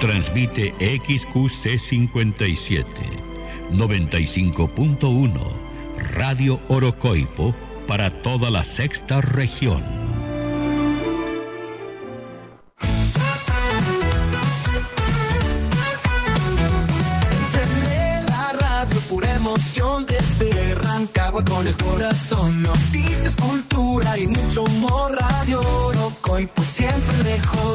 Transmite XQC 57, 95.1, Radio Orocoipo, para toda la sexta región. Enciende la radio, pura emoción desde Rancagua con el corazón. Noticias, cultura y mucho humor. Radio Orocoipo, siempre mejor.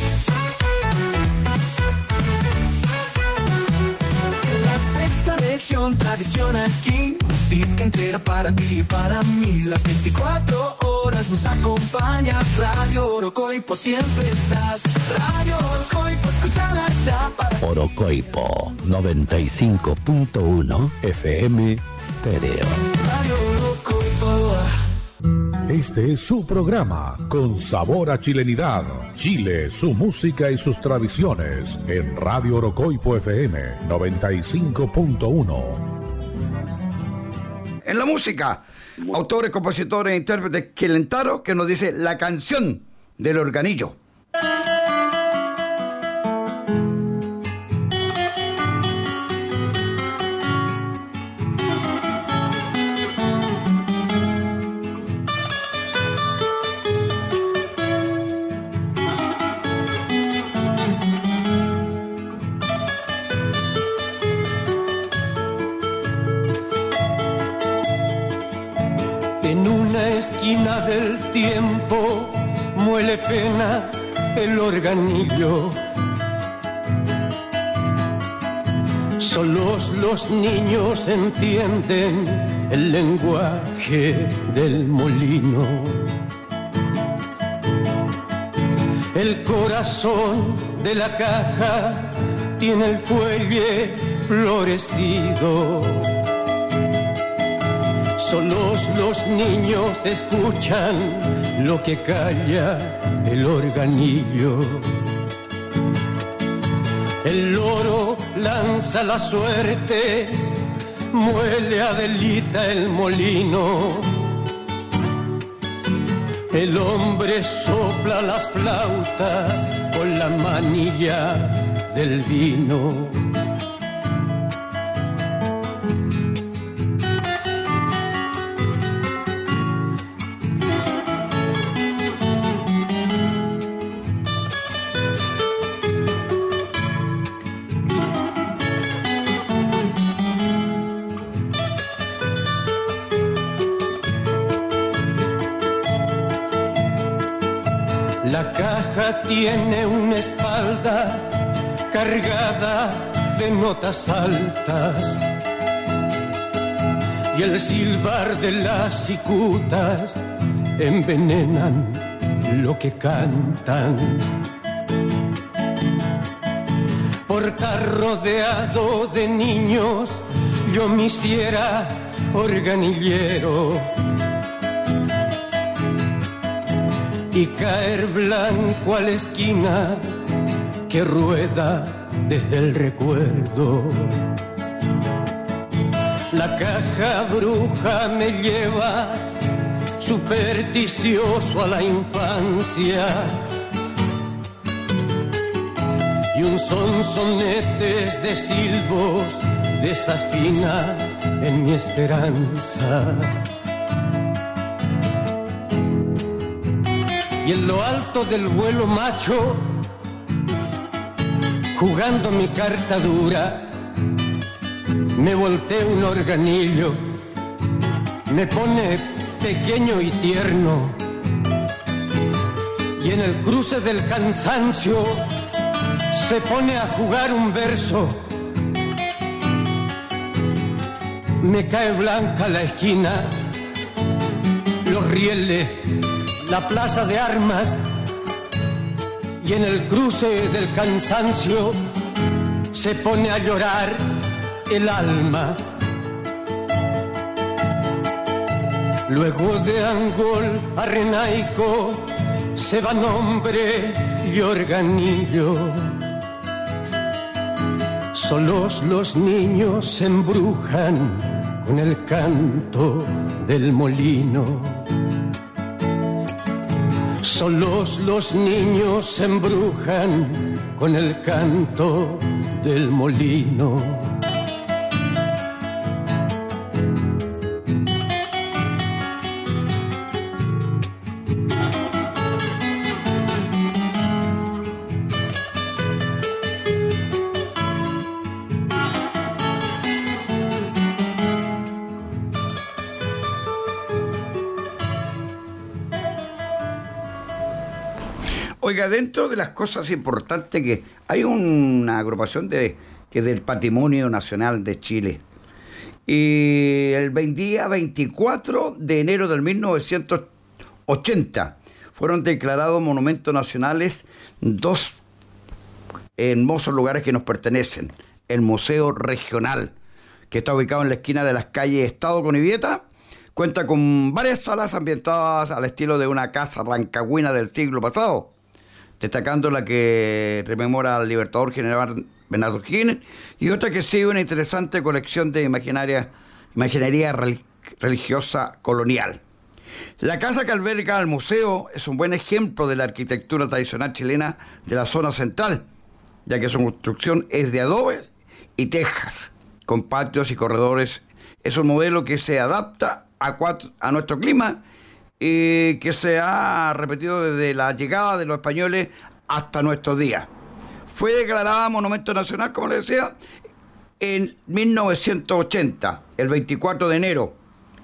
Región, tradición aquí, música entera para ti y para mí. Las 24 horas nos acompañas. Radio Orocoipo, siempre estás. Radio Orocoipo, escúchala ya para ti. Orocoipo 95.1 FM Stereo. Radio Orocoipo. Este es su programa, Con Sabor a Chilenidad. Chile, su música y sus tradiciones, en Radio Orocoipo FM 95.1. En la música, autores, compositores e intérpretes Quilentaro, que nos dice la canción del organillo. Esquina del tiempo muele pena el organillo. Solos los niños entienden el lenguaje del molino. El corazón de la caja tiene el fuelle florecido. Solos los niños escuchan lo que calla el organillo. El loro lanza la suerte, muele Adelita el molino. El hombre sopla las flautas con la manilla del vino. La caja tiene una espalda cargada de notas altas y el silbar de las cicutas envenenan lo que cantan. Por estar rodeado de niños yo me hiciera organillero y caer blanco a la esquina que rueda desde el recuerdo. La caja bruja me lleva supersticioso a la infancia y un sonsonetes de silbos desafina en mi esperanza. Y en lo alto del vuelo macho, jugando mi carta dura, me voltea un organillo, me pone pequeño y tierno, y en el cruce del cansancio se pone a jugar un verso. Me cae blanca la esquina, los rieles, la plaza de armas, y en el cruce del cansancio se pone a llorar el alma. Luego de Angol a Renaico se va nombre y organillo. Solos los niños se embrujan con el canto del molino. Solos los niños se embrujan con el canto del molino. Oiga, dentro de las cosas importantes que hay una agrupación que es del Patrimonio Nacional de Chile. Y el día 24 de enero del 1980 fueron declarados monumentos nacionales dos hermosos lugares que nos pertenecen. El Museo Regional, que está ubicado en la esquina de las calles Estado con Ivieta, cuenta con varias salas ambientadas al estilo de una casa rancagüina del siglo pasado, destacando la que rememora al libertador general Bernardo O'Higgins y otra que sigue una interesante colección de imaginería religiosa colonial. La casa que alberga el museo es un buen ejemplo de la arquitectura tradicional chilena de la zona central, ya que su construcción es de adobe y tejas, con patios y corredores. Es un modelo que se adapta a nuestro clima y que se ha repetido desde la llegada de los españoles hasta nuestros días. Fue declarada Monumento Nacional, como les decía, en 1980, el 24 de enero.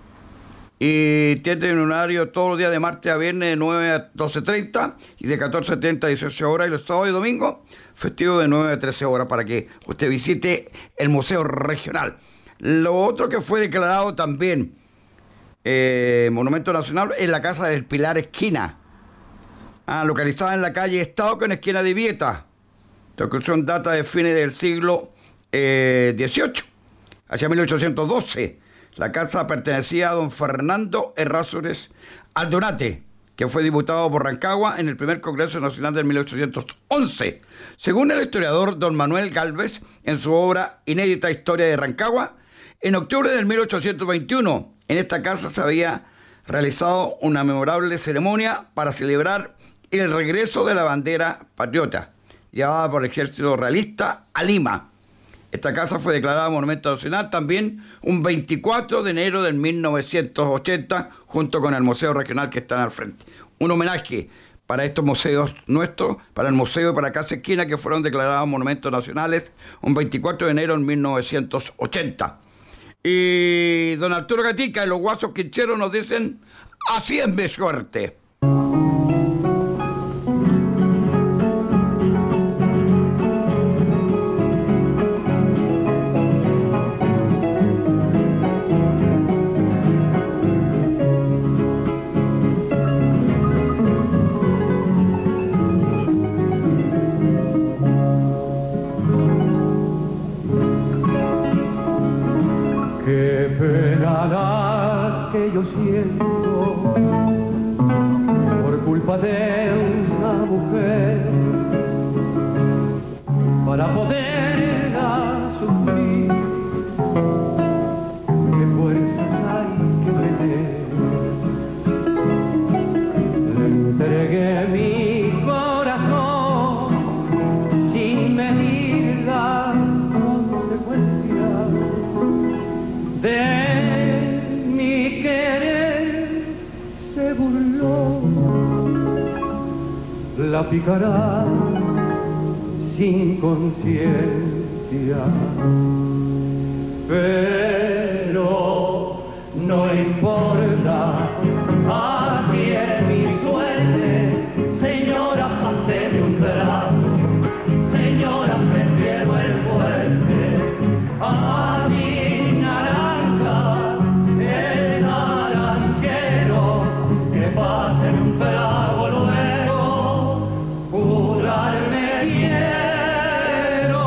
Y tiene un horario todos los días de martes a viernes de 9 a 12:30 y de 14:30 a 18 horas, y los sábados y domingos festivo de 9 a 13 horas para que usted visite el Museo Regional. Lo otro que fue declarado también Monumento Nacional es la Casa del Pilar Esquina, localizada en la calle Estado con esquina de Ivieta. La construcción data de fines del siglo XVIII, hacia 1812. La casa pertenecía a don Fernando Errázuriz Aldunate, que fue diputado por Rancagua en el primer Congreso Nacional de 1811. Según el historiador don Manuel Gálvez, en su obra Inédita Historia de Rancagua, en octubre del 1821, en esta casa se había realizado una memorable ceremonia para celebrar el regreso de la bandera patriota, llevada por el ejército realista a Lima. Esta casa fue declarada Monumento Nacional también un 24 de enero del 1980, junto con el Museo Regional que está al frente. Un homenaje para estos museos nuestros, para el museo y para Casa Esquina, que fueron declarados Monumentos Nacionales un 24 de enero de 1980. Y don Arturo Gatica y los Guasos Quincheros nos dicen: así es mi suerte. Que yo siento por culpa de una mujer, para poderla sufrir, qué fuerzas hay que tener. Le entregué mi corazón sin medir las consecuencias de la picará sin conciencia, pero no importa, así es mi suerte. Señora, páseme un brazo, señora, prefiero el fuerte a mi naranja, el naranjero, que páseme un trago luego. Curarme quiero.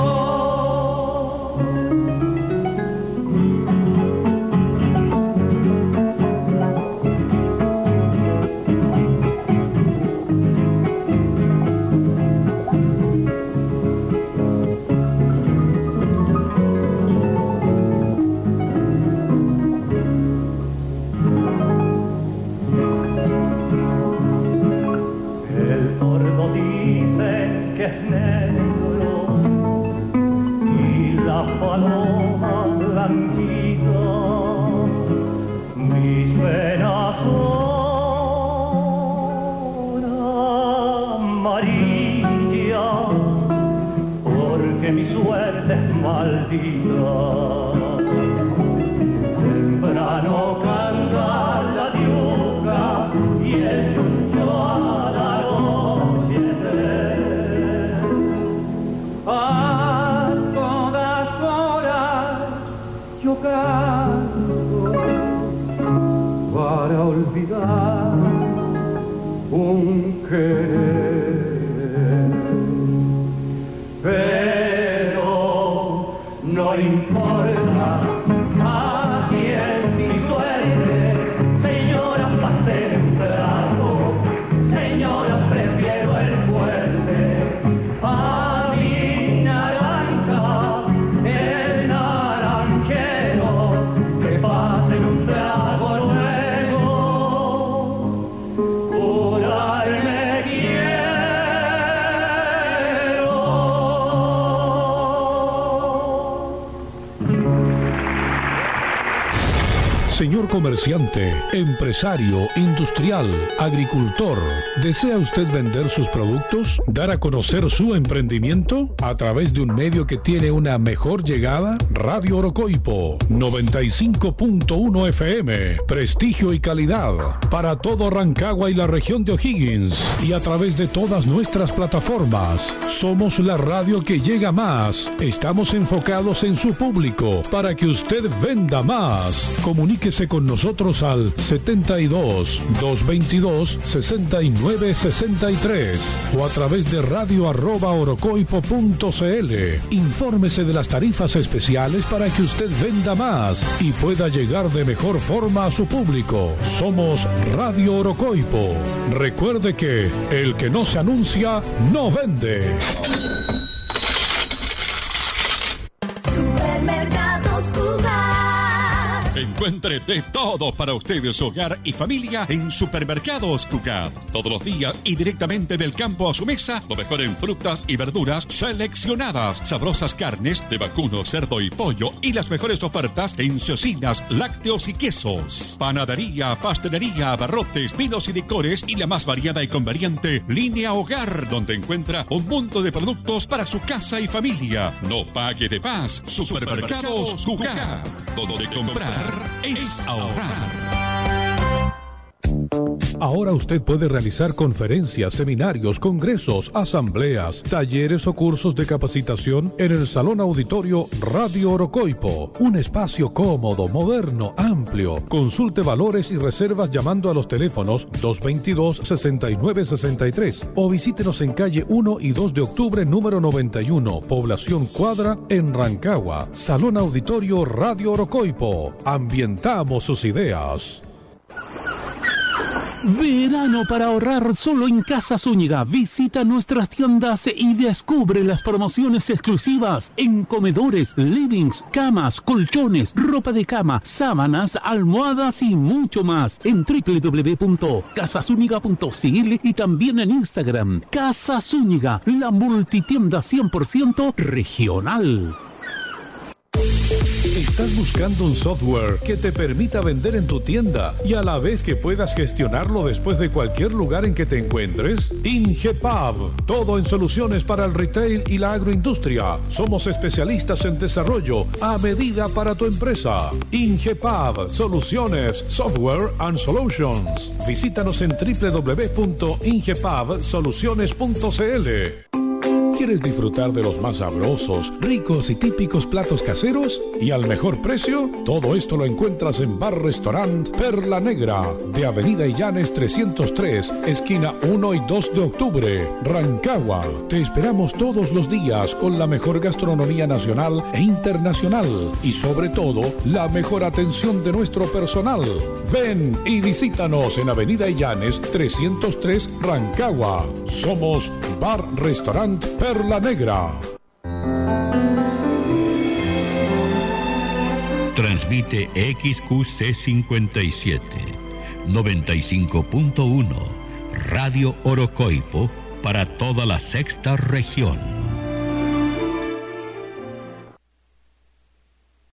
es negro y la paloma blanquita, mis penas son amarillas, porque mi suerte es maldita. Temprano canta la diuca y el chucho al anochecer. A todas horas yo canto para olvidar un querer, pero no importa, así es mi suerte. Señora, pase un trago, señora, prefiero el fuerte a mi naranja, el naranjero, que pasen un trago luego, curarme quiero. Señor comerciante, empresario, industrial, agricultor, ¿desea usted vender sus productos? ¿Dar a conocer su emprendimiento? A través de un medio que tiene una mejor llegada, Radio Orocoipo, 95.1 FM, prestigio y calidad para todo Rancagua y la región de O'Higgins, y a través de todas nuestras plataformas. Somos la radio que llega más. Estamos enfocados en su público para que usted venda más. Comuníquese con nosotros al 72 222 69 63 o a través de radio@orocoipo.cl. Infórmese de las tarifas especiales para que usted venda más y pueda llegar de mejor forma a su público. Somos Radio Orocoipo. Recuerde que el que no se anuncia no vende. Supermercados Cugat. Encuentre de todo para usted, su hogar y familia en Supermercados Cugat. Todos los días y directamente del campo a su mesa, lo mejor en frutas y verduras seleccionadas, sabrosas carnes de vacuno, cerdo y pollo y las mejores ofertas en cocinas, lácteos y quesos. Panadería, pastelería, abarrotes, vinos y licores y la más variada y conveniente línea hogar, donde encuentra un mundo de productos para su casa y familia. No pague de más. Supermercados Cugat, donde comprar es ahorrar. Ahora usted puede realizar conferencias, seminarios, congresos, asambleas, talleres o cursos de capacitación en el Salón Auditorio Radio Orocoipo. Un espacio cómodo, moderno, amplio. Consulte valores y reservas llamando a los teléfonos 222-6963 o visítenos en calle 1 y 2 de octubre, número 91, Población Cuadra, en Rancagua. Salón Auditorio Radio Orocoipo. Ambientamos sus ideas. Verano para ahorrar solo en Casa Zúñiga. Visita nuestras tiendas y descubre las promociones exclusivas en comedores, livings, camas, colchones, ropa de cama, sábanas, almohadas y mucho más en www.casazúñiga.cl y también en Instagram. Casa Zúñiga, la multitienda 100% regional. ¿Estás buscando un software que te permita vender en tu tienda y a la vez que puedas gestionarlo después de cualquier lugar en que te encuentres? Ingepab, todo en soluciones para el retail y la agroindustria. Somos especialistas en desarrollo a medida para tu empresa. Ingepab, soluciones, software and solutions. Visítanos en www.ingepabsoluciones.cl. ¿Quieres disfrutar de los más sabrosos, ricos y típicos platos caseros? ¿Y al mejor precio? Todo esto lo encuentras en Bar Restaurant Perla Negra, de Avenida Illanes 303, esquina 1 y 2 de octubre, Rancagua. Te esperamos todos los días con la mejor gastronomía nacional e internacional y sobre todo, la mejor atención de nuestro personal. Ven y visítanos en Avenida Illanes 303, Rancagua. Somos Bar Restaurant Perla Negra. Transmite XQC57 95.1 Radio Orocoipo para toda la sexta región.